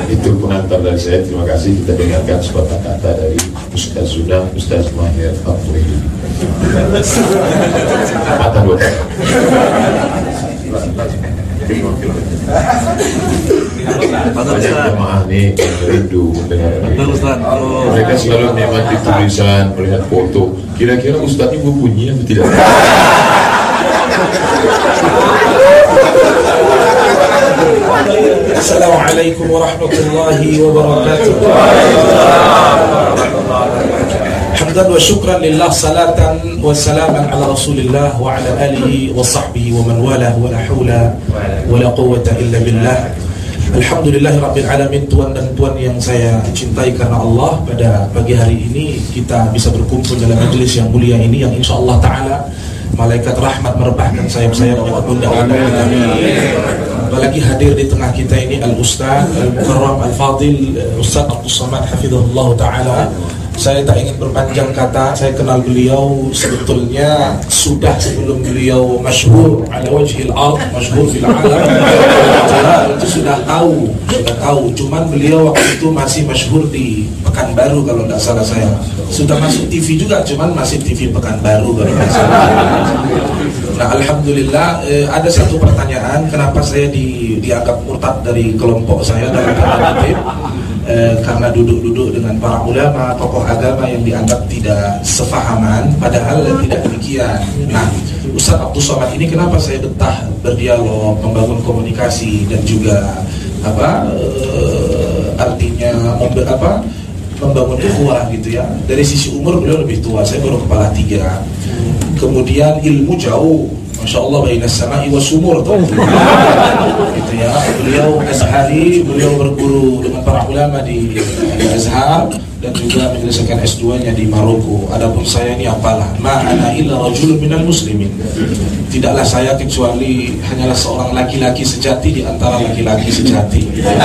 Itu pengantar dari saya. Terima kasih. Kita dengarkan sepatah kata dari Ustaz Zuna, Ustaz Mahir Fahri. Mata dua. Banyak jemaah nih rindu mendengar mereka selalu menikmati tulisan, melihat foto. Kira-kira Ustaz ini bunyi atau tidak? Assalamualaikum warahmatullahi wabarakatuh. Hamdan wa syukran lillah, salatan wa salaman ala rasulillah wa ala alihi wa sahbihi wa man walah, wa la hawla wa la quwwata illa billah. Alhamdulillahi rabbil alamin. Tuan dan puan yang saya cintai karena Allah, pada pagi hari ini kita bisa berkumpul dalam majelis yang mulia ini, yang insyaallah ta'ala malaikat rahmat merebahkan sayap-sayapnya ke pundak kita. Apalagi hadir di tengah kita ini Al-Ustaz Al-Mukarram Al-Fadil Ustaz Abdul Samad hafizahullah ta'ala. Saya tak ingin berpanjang kata. Saya kenal beliau sebetulnya sudah sebelum beliau masyhur ala wajhil ard, masyhur fil alam. Itu sudah tahu. Cuman beliau waktu itu masih masyhur di Pekanbaru kalau tidak salah saya. Sudah masuk TV juga, cuman masih TV Pekanbaru kalau tidak salah. Nah, alhamdulillah, ada satu pertanyaan, kenapa saya dianggap murtad dari kelompok saya dalam tanda kutip? Karena duduk-duduk dengan para ulama, tokoh agama yang dianggap tidak sefahaman, padahal tidak demikian. Nah, Ustaz Abdul Somad ini kenapa saya betah berdialog, membangun komunikasi dan juga membangun ukhuwah gitu ya. Dari sisi umur beliau lebih tua, saya baru kepala 3. Kemudian ilmu jauh, Masya Allah, bainas sama'i wa sumur gitu ya. Beliau Azhari, beliau berguru dengan para ulama di Azhar dan juga menyelesaikan S2-nya di Maroko. Adapun saya ini apalah, ma ana illa rajulun minal muslimin. Tidaklah saya kecuali hanyalah seorang laki-laki sejati di antara laki-laki sejati.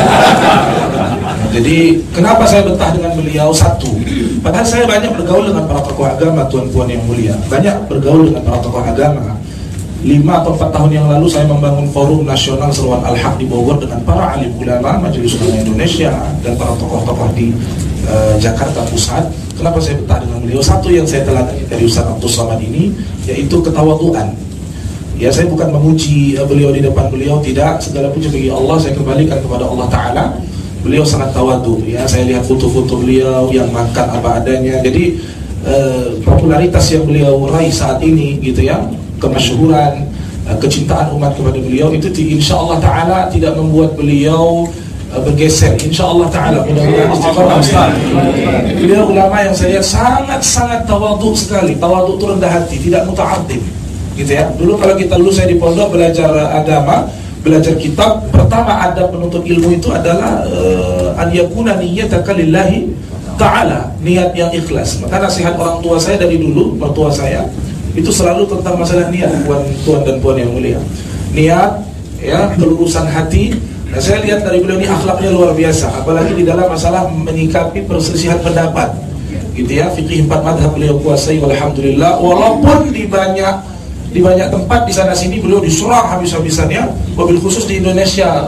Jadi kenapa saya betah dengan beliau? Satu, padahal saya banyak bergaul dengan para tokoh agama, tuan-puan yang mulia. Banyak bergaul dengan para tokoh agama. 5 atau 4 tahun yang lalu saya membangun forum nasional Seruan Al-Haq di Bogor dengan para alim ulama, Majelis Ulama Indonesia dan para tokoh-tokoh di Jakarta Pusat. Kenapa saya betah dengan beliau? Satu yang saya teladani dari Ustaz Abdul Somad ini, yaitu ketawaduan. Ya, saya bukan memuji beliau di depan beliau, tidak. Segala puji bagi Allah, saya kembalikan kepada Allah Ta'ala. Beliau sangat tawadu. Ya, saya lihat foto-foto beliau yang makan apa adanya. Jadi popularitas yang beliau raih saat ini gitu ya, kemasyhuran, kecintaan umat kepada beliau itu insya Allah Ta'ala tidak membuat beliau bergeser. Insya Allah Ta'ala mudah-mudahan istiqomah. Beliau ulama yang saya lihat sangat-sangat tawadhu sekali. Tawadhu itu rendah hati, tidak muta'addib gitu ya. Dulu kalau kita saya di pondok belajar agama, belajar kitab, pertama adab penuntut ilmu itu adalah an yakuna niyyataka lillahi ta'ala, niat yang ikhlas. Maka nasihat orang tua saya dari dulu, mertua saya itu selalu tentang masalah niat, tuan dan puan yang mulia. Niat, ya, kelurusan hati. Nah, saya lihat dari beliau ini akhlaknya luar biasa, apalagi di dalam masalah menyikapi perselisihan pendapat. Gitu ya, fikih 4 madhab beliau kuasai, alhamdulillah. Walaupun di banyak tempat di sana sini beliau diserang habis-habisannya, wabil khusus di Indonesia.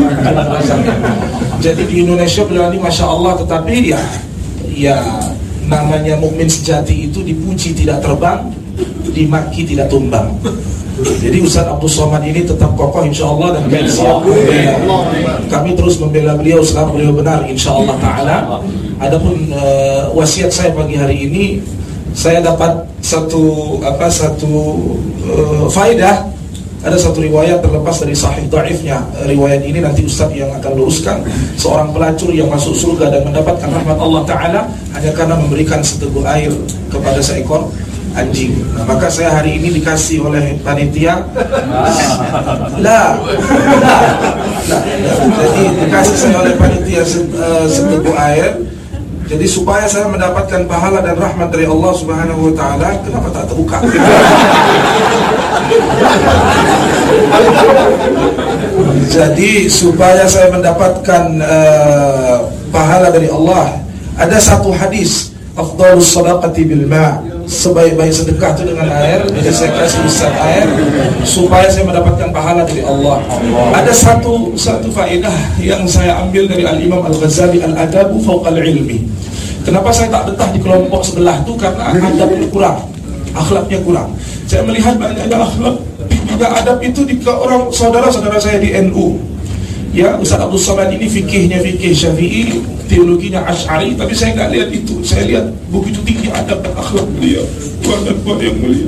Jadi di Indonesia beliau ini masya Allah, tetapi ya namanya mukmin sejati itu dipuji tidak terbang, dimaki tidak tumbang. Jadi Ustaz Abdul Somad ini tetap kokoh insya Allah, dan kami siap kami terus membela beliau selama beliau benar insya Allah Ta'ala. Adapun wasiat saya pagi hari ini, saya dapat satu faedah. Ada satu riwayat terlepas dari sahih dhaifnya. Riwayat ini nanti Ustaz yang akan luruskan. Seorang pelacur yang masuk surga dan mendapatkan rahmat Allah Ta'ala hanya karena memberikan seteguk air kepada seekor anjing. Nah, maka saya hari ini dikasih oleh panitia jadi dikasih saya oleh panitia seteguk air. Jadi supaya saya mendapatkan pahala dan rahmat dari Allah Subhanahu wa Ta'ala, kenapa tak terbuka? Jadi supaya saya mendapatkan pahala dari Allah, ada satu hadis, afdhalus shadaqati bil ma', sebaik-baik sedekah itu dengan air. Jadi saya kasih Ustaz air supaya saya mendapatkan pahala dari Allah. Ada satu faedah yang saya ambil dari Al-Imam Al-Ghazali, Al-Adabu Fawqal Ilmi. Kenapa saya tak betah di kelompok sebelah itu? Karena adabnya kurang, akhlaknya kurang. Saya melihat banyaknya akhlak, tidak adab itu di orang saudara-saudara saya di NU. Ya, Ustaz Abdul Somad ini fikihnya fikih Syafi'i, teologinya Asy'ari, tapi saya nggak lihat itu. Saya lihat begitu tinggi adab dan akhlak beliau, tuan dan puan yang mulia.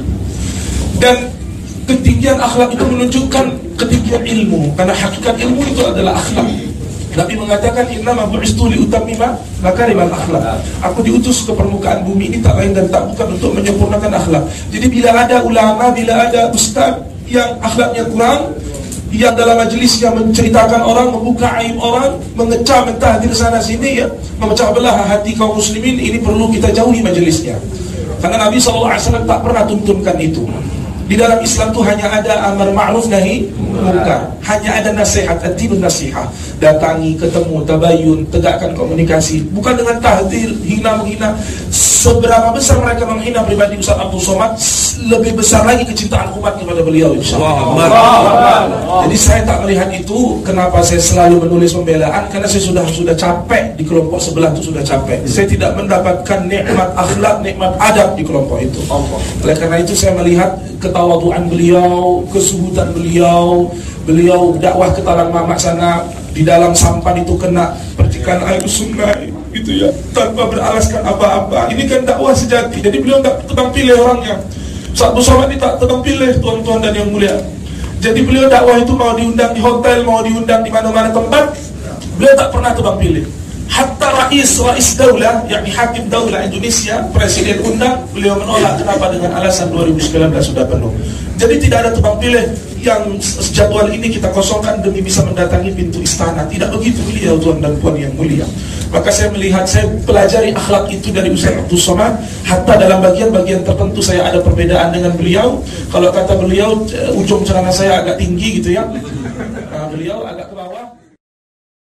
Dan ketinggian akhlak itu menunjukkan ketinggian ilmu, karena hakikat ilmu itu adalah akhlak. Nabi mengatakan, innama bu'istu liutammima makarimal akhlak. Aku diutus ke permukaan bumi ini tak lain dan tak bukan untuk menyempurnakan akhlak. Jadi bila ada ulama, bila ada ustaz yang akhlaknya kurang, yang dalam majelisnya menceritakan orang, membuka aib orang, mengecam mentahdir sana sini, ya, memecah belah hati kaum muslimin, ini perlu kita jauhi majelisnya. Karena Nabi SAW tak pernah tuntunkan itu. Di dalam Islam itu hanya ada amar ma'ruf nahi munkar, hanya ada nasihat, ad-dinun nasihah. Datangi, ketemu, tabayun, tegakkan komunikasi, bukan dengan tahdir, hina-menghina. Seberapa besar mereka menghina pribadi Ustaz Abdul Somad, lebih besar lagi kecintaan umat kepada beliau, insyaallah. Jadi saya tak melihat itu. Kenapa saya selalu menulis pembelaan? Karena saya sudah capek di kelompok sebelah itu, sudah capek. Saya tidak mendapatkan nikmat akhlak, nikmat adab di kelompok itu. Oleh karena itu saya melihat ketawaduan beliau, kesubutan beliau dakwah ke Talang Mamak sana, di dalam sampan itu kena percikan air sungai gitu ya, tanpa beralaskan apa-apa. Ini kan dakwah sejati. Jadi beliau tak tebang pilih orangnya. Ustaz Abdul Somad ini tak tebang pilih, tuan-tuan dan yang mulia. Jadi beliau dakwah itu mau diundang di hotel, mau diundang di mana-mana tempat, beliau tak pernah tebang pilih. Hatta rais daulah, yakni hakim daulah Indonesia, presiden undang, beliau menolak. Kenapa? Dengan alasan 2019 sudah penuh. Jadi tidak ada tebang pilih yang jadwal ini kita kosongkan demi bisa mendatangi pintu istana. Tidak begitu beliau, tuan dan puan yang mulia. Maka saya melihat, saya pelajari akhlak itu dari Ustaz Abdul Somad. Hatta dalam bagian-bagian tertentu saya ada perbedaan dengan beliau. Kalau kata beliau, ujung celana saya agak tinggi gitu ya, beliau agak ke bawah.